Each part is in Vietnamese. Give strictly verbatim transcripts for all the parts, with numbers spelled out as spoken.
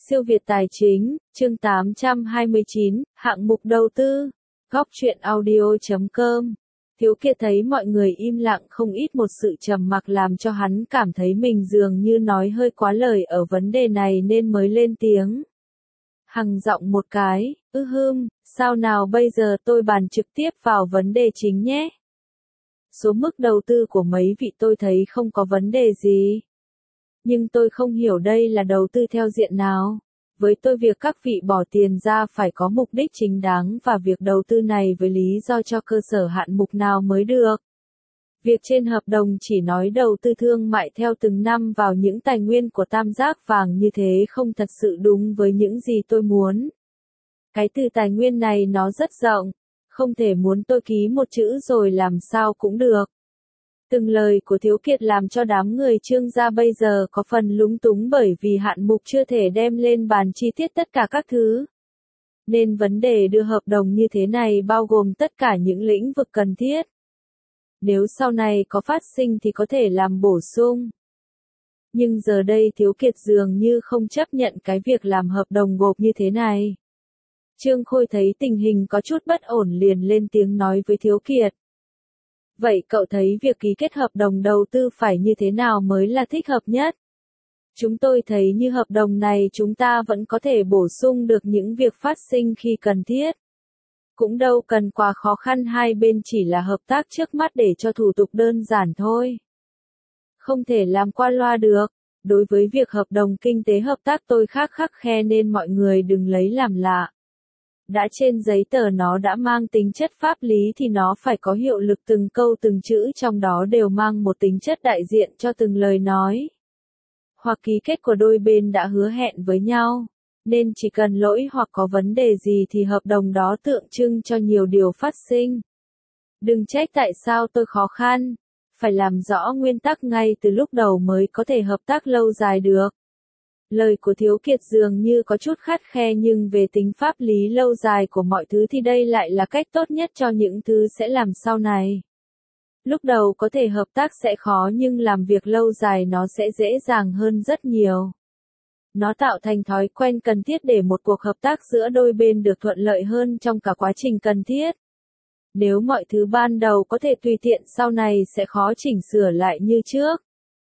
Siêu Việt Tài Chính, chương tám trăm hai mươi chín, hạng mục đầu tư. Góc truyện audio chấm com. Thiếu Kiệt thấy mọi người im lặng không ít, một sự trầm mặc làm cho hắn cảm thấy mình dường như nói hơi quá lời ở vấn đề này nên mới lên tiếng. Hằng giọng một cái, ư hưm, sao nào bây giờ tôi bàn trực tiếp vào vấn đề chính nhé. Số mức đầu tư của mấy vị tôi thấy không có vấn đề gì. Nhưng tôi không hiểu đây là đầu tư theo diện nào. Với tôi việc các vị bỏ tiền ra phải có mục đích chính đáng và việc đầu tư này với lý do cho cơ sở hạn mục nào mới được. Việc trên hợp đồng chỉ nói đầu tư thương mại theo từng năm vào những tài nguyên của tam giác vàng như thế không thật sự đúng với những gì tôi muốn. Cái từ tài nguyên này nó rất rộng, không thể muốn tôi ký một chữ rồi làm sao cũng được. Từng lời của Thiếu Kiệt làm cho đám người Trương gia bây giờ có phần lúng túng bởi vì hạn mục chưa thể đem lên bàn chi tiết tất cả các thứ. Nên vấn đề đưa hợp đồng như thế này bao gồm tất cả những lĩnh vực cần thiết. Nếu sau này có phát sinh thì có thể làm bổ sung. Nhưng giờ đây Thiếu Kiệt dường như không chấp nhận cái việc làm hợp đồng gộp như thế này. Trương Khôi thấy tình hình có chút bất ổn liền lên tiếng nói với Thiếu Kiệt. Vậy cậu thấy việc ký kết hợp đồng đầu tư phải như thế nào mới là thích hợp nhất? Chúng tôi thấy như hợp đồng này chúng ta vẫn có thể bổ sung được những việc phát sinh khi cần thiết. Cũng đâu cần quá khó khăn, hai bên chỉ là hợp tác trước mắt để cho thủ tục đơn giản thôi. Không thể làm qua loa được. Đối với việc hợp đồng kinh tế hợp tác tôi khác khắt khe nên mọi người đừng lấy làm lạ. Đã trên giấy tờ nó đã mang tính chất pháp lý thì nó phải có hiệu lực, từng câu từng chữ trong đó đều mang một tính chất đại diện cho từng lời nói. Hoặc ký kết của đôi bên đã hứa hẹn với nhau, nên chỉ cần lỗi hoặc có vấn đề gì thì hợp đồng đó tượng trưng cho nhiều điều phát sinh. Đừng trách tại sao tôi khó khăn, phải làm rõ nguyên tắc ngay từ lúc đầu mới có thể hợp tác lâu dài được. Lời của Thiếu Kiệt dường như có chút khắt khe nhưng về tính pháp lý lâu dài của mọi thứ thì đây lại là cách tốt nhất cho những thứ sẽ làm sau này. Lúc đầu có thể hợp tác sẽ khó nhưng làm việc lâu dài nó sẽ dễ dàng hơn rất nhiều. Nó tạo thành thói quen cần thiết để một cuộc hợp tác giữa đôi bên được thuận lợi hơn trong cả quá trình cần thiết. Nếu mọi thứ ban đầu có thể tùy tiện sau này sẽ khó chỉnh sửa lại như trước.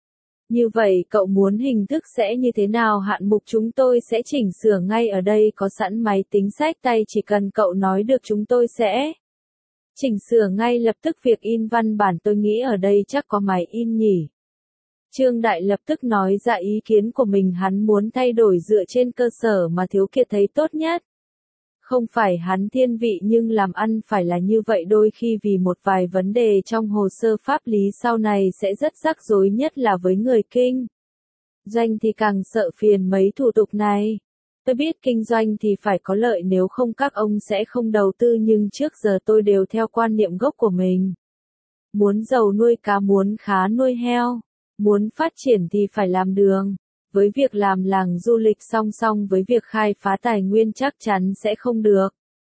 Như vậy cậu muốn hình thức sẽ như thế nào? Hạn mục chúng tôi sẽ chỉnh sửa ngay ở đây, có sẵn máy tính xách tay, chỉ cần cậu nói được chúng tôi sẽ chỉnh sửa ngay lập tức. Việc in văn bản tôi nghĩ ở đây chắc có máy in nhỉ. Trương Đại lập tức nói ra ý kiến của mình, hắn muốn thay đổi dựa trên cơ sở mà Thiếu Kiệt thấy tốt nhất. Không phải hắn thiên vị nhưng làm ăn phải là như vậy, đôi khi vì một vài vấn đề trong hồ sơ pháp lý sau này sẽ rất rắc rối, nhất là với người kinh doanh thì càng sợ phiền mấy thủ tục này. Tôi biết kinh doanh thì phải có lợi, nếu không các ông sẽ không đầu tư, nhưng trước giờ tôi đều theo quan niệm gốc của mình. Muốn giàu nuôi cá, muốn khá nuôi heo, muốn phát triển thì phải làm đường. Với việc làm làng du lịch song song với việc khai phá tài nguyên chắc chắn sẽ không được.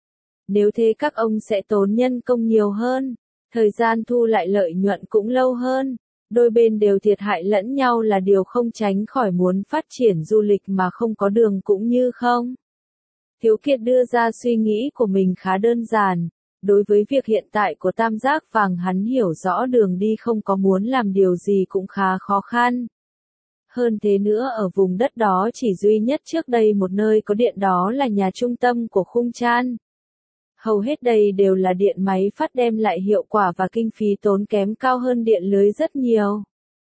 Nếu thế các ông sẽ tốn nhân công nhiều hơn, thời gian thu lại lợi nhuận cũng lâu hơn. Đôi bên đều thiệt hại lẫn nhau là điều không tránh khỏi. Muốn phát triển du lịch mà không có đường cũng như không. Thiếu Kiệt đưa ra suy nghĩ của mình khá đơn giản. Đối với việc hiện tại của tam giác vàng hắn hiểu rõ đường đi không có, muốn làm điều gì cũng khá khó khăn. Hơn thế nữa ở vùng đất đó chỉ duy nhất trước đây một nơi có điện, đó là nhà trung tâm của Khung Chan. Hầu hết đây đều là điện máy phát đem lại hiệu quả và kinh phí tốn kém cao hơn điện lưới rất nhiều.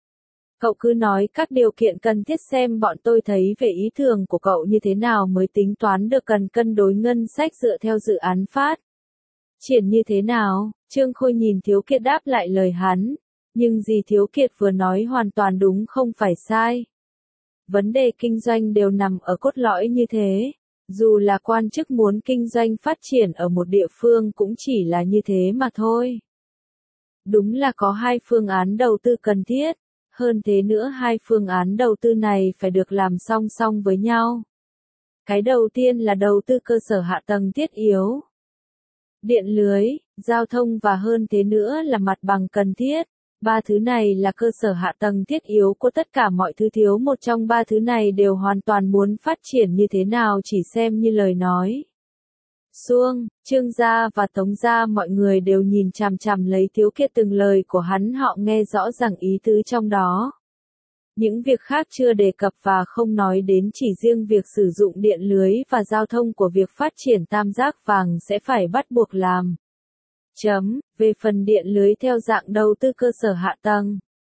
Cậu cứ nói các điều kiện cần thiết xem bọn tôi thấy về ý tưởng của cậu như thế nào mới tính toán được, cần cân đối ngân sách dựa theo dự án phát triển như thế nào. Trương Khôi nhìn Thiếu Kiệt đáp lại lời hắn. Nhưng gì Thiếu Kiệt vừa nói hoàn toàn đúng, không phải sai. Vấn đề kinh doanh đều nằm ở cốt lõi như thế. Dù là quan chức muốn kinh doanh phát triển ở một địa phương cũng chỉ là như thế mà thôi. Đúng là có hai phương án đầu tư cần thiết. Hơn thế nữa hai phương án đầu tư này phải được làm song song với nhau. Cái đầu tiên là đầu tư cơ sở hạ tầng thiết yếu. Điện lưới, giao thông và hơn thế nữa là mặt bằng cần thiết. Ba thứ này là cơ sở hạ tầng thiết yếu của tất cả mọi thứ, thiếu một trong ba thứ này đều hoàn toàn muốn phát triển như thế nào chỉ xem như lời nói suông. Trương gia và Tống gia mọi người đều nhìn chằm chằm lấy Thiếu Kiệt, từng lời của hắn họ nghe rõ ràng ý tứ trong đó. Những việc khác chưa đề cập và không nói đến, chỉ riêng việc sử dụng điện lưới và giao thông của việc phát triển tam giác vàng sẽ phải bắt buộc làm. Chấm, về phần điện lưới theo dạng đầu tư cơ sở hạ tầng.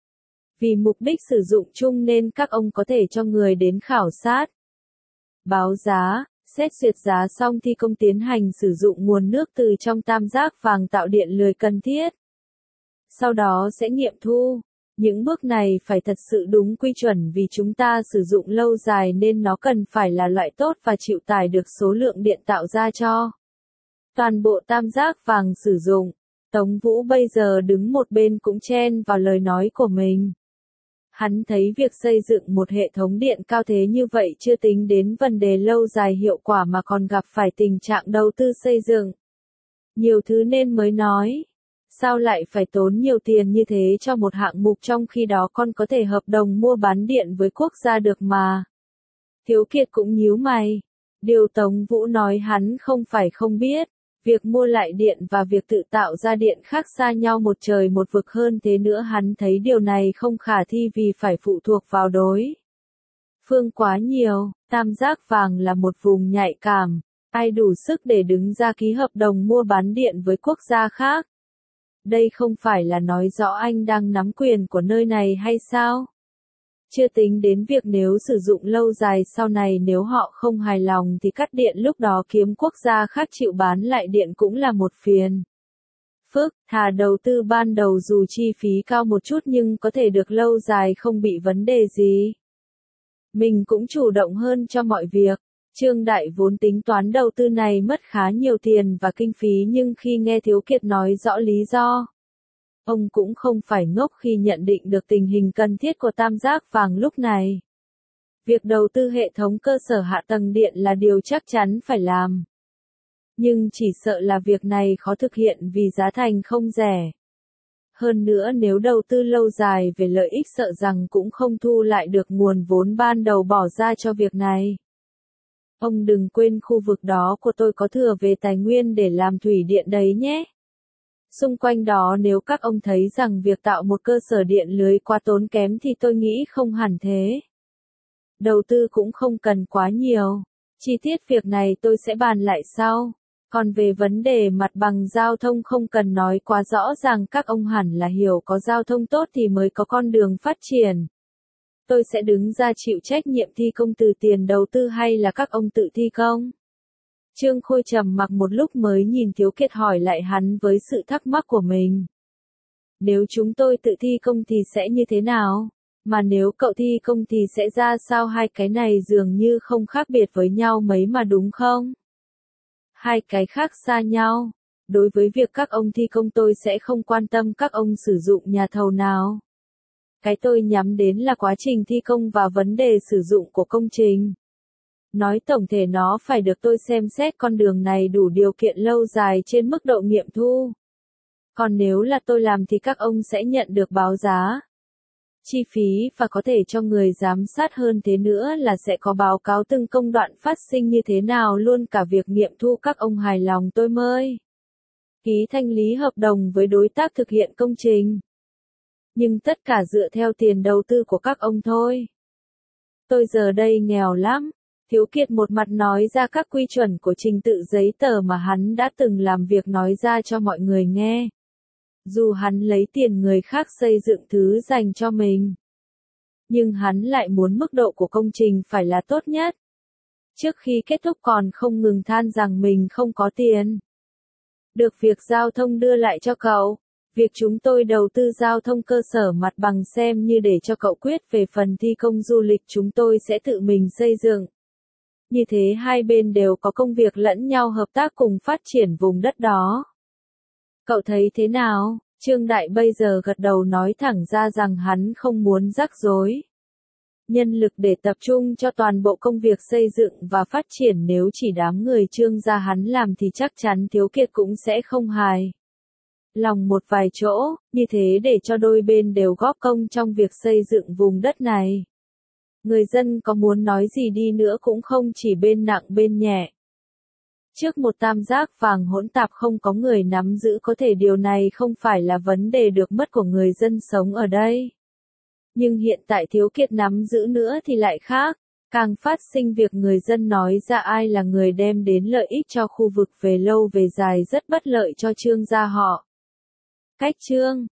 Vì mục đích sử dụng chung nên các ông có thể cho người đến khảo sát, báo giá, xét duyệt giá xong thi công tiến hành sử dụng nguồn nước từ trong tam giác vàng tạo điện lưới cần thiết. Sau đó sẽ nghiệm thu. Những bước này phải thật sự đúng quy chuẩn vì chúng ta sử dụng lâu dài nên nó cần phải là loại tốt và chịu tải được số lượng điện tạo ra cho toàn bộ tam giác vàng sử dụng. Tống Vũ bây giờ đứng một bên cũng chen vào lời nói của mình. Hắn thấy việc xây dựng một hệ thống điện cao thế như vậy chưa tính đến vấn đề lâu dài hiệu quả mà còn gặp phải tình trạng đầu tư xây dựng nhiều thứ nên mới nói. Sao lại phải tốn nhiều tiền như thế cho một hạng mục trong khi đó con có thể hợp đồng mua bán điện với quốc gia được mà. Thiếu Kiệt cũng nhíu mày. Điều Tống Vũ nói hắn không phải không biết. Việc mua lại điện và việc tự tạo ra điện khác xa nhau một trời một vực, hơn thế nữa hắn thấy điều này không khả thi vì phải phụ thuộc vào đối phương quá nhiều. Tam giác vàng là một vùng nhạy cảm. Ai đủ sức để đứng ra ký hợp đồng mua bán điện với quốc gia khác? Đây không phải là nói rõ anh đang nắm quyền của nơi này hay sao? Chưa tính đến việc nếu sử dụng lâu dài sau này nếu họ không hài lòng thì cắt điện, lúc đó kiếm quốc gia khác chịu bán lại điện cũng là một phiền phức. Thà đầu tư ban đầu dù chi phí cao một chút nhưng có thể được lâu dài không bị vấn đề gì. Mình cũng chủ động hơn cho mọi việc. Trương Đại vốn tính toán đầu tư này mất khá nhiều tiền và kinh phí nhưng khi nghe Thiếu Kiệt nói rõ lý do, ông cũng không phải ngốc khi nhận định được tình hình cần thiết của tam giác vàng lúc này. Việc đầu tư hệ thống cơ sở hạ tầng điện là điều chắc chắn phải làm. Nhưng chỉ sợ là việc này khó thực hiện vì giá thành không rẻ. Hơn nữa nếu đầu tư lâu dài về lợi ích sợ rằng cũng không thu lại được nguồn vốn ban đầu bỏ ra cho việc này. Ông đừng quên khu vực đó của tôi có thừa về tài nguyên để làm thủy điện đấy nhé. Xung quanh đó nếu các ông thấy rằng việc tạo một cơ sở điện lưới quá tốn kém thì tôi nghĩ không hẳn thế. Đầu tư cũng không cần quá nhiều. Chi tiết việc này tôi sẽ bàn lại sau. Còn về vấn đề mặt bằng giao thông không cần nói quá rõ ràng, các ông hẳn là hiểu có giao thông tốt thì mới có con đường phát triển. Tôi sẽ đứng ra chịu trách nhiệm thi công từ tiền đầu tư hay là các ông tự thi công? Trương Khôi trầm mặc một lúc mới nhìn Thiếu Kiệt hỏi lại hắn với sự thắc mắc của mình. Nếu chúng tôi tự thi công thì sẽ như thế nào? Mà nếu cậu thi công thì sẽ ra sao? Hai cái này dường như không khác biệt với nhau mấy mà đúng không? Hai cái khác xa nhau. Đối với việc các ông thi công tôi sẽ không quan tâm các ông sử dụng nhà thầu nào. Cái tôi nhắm đến là quá trình thi công và vấn đề sử dụng của công trình. Nói tổng thể nó phải được tôi xem xét con đường này đủ điều kiện lâu dài trên mức độ nghiệm thu. Còn nếu là tôi làm thì các ông sẽ nhận được báo giá, chi phí và có thể cho người giám sát, hơn thế nữa là sẽ có báo cáo từng công đoạn phát sinh như thế nào, luôn cả việc nghiệm thu các ông hài lòng tôi mới ký thanh lý hợp đồng với đối tác thực hiện công trình. Nhưng tất cả dựa theo tiền đầu tư của các ông thôi. Tôi giờ đây nghèo lắm. Thiếu Kiệt một mặt nói ra các quy chuẩn của trình tự giấy tờ mà hắn đã từng làm việc nói ra cho mọi người nghe. Dù hắn lấy tiền người khác xây dựng thứ dành cho mình, nhưng hắn lại muốn mức độ của công trình phải là tốt nhất. Trước khi kết thúc còn không ngừng than rằng mình không có tiền. Được việc giao thông đưa lại cho cậu. Việc chúng tôi đầu tư giao thông cơ sở mặt bằng xem như để cho cậu quyết, về phần thi công du lịch chúng tôi sẽ tự mình xây dựng. Như thế hai bên đều có công việc lẫn nhau hợp tác cùng phát triển vùng đất đó. Cậu thấy thế nào? Trương Đại bây giờ gật đầu nói thẳng ra rằng hắn không muốn rắc rối nhân lực để tập trung cho toàn bộ công việc xây dựng và phát triển, nếu chỉ đám người Trương gia hắn làm thì chắc chắn Thiếu Kiệt cũng sẽ không hài lòng một vài chỗ, như thế để cho đôi bên đều góp công trong việc xây dựng vùng đất này. Người dân có muốn nói gì đi nữa cũng không chỉ bên nặng bên nhẹ. Trước một tam giác vàng hỗn tạp không có người nắm giữ có thể điều này không phải là vấn đề được mất của người dân sống ở đây. Nhưng hiện tại thiếu kiệt nắm giữ nữa thì lại khác, càng phát sinh việc người dân nói ra ai là người đem đến lợi ích cho khu vực về lâu về dài rất bất lợi cho Trương gia họ. Cách Trương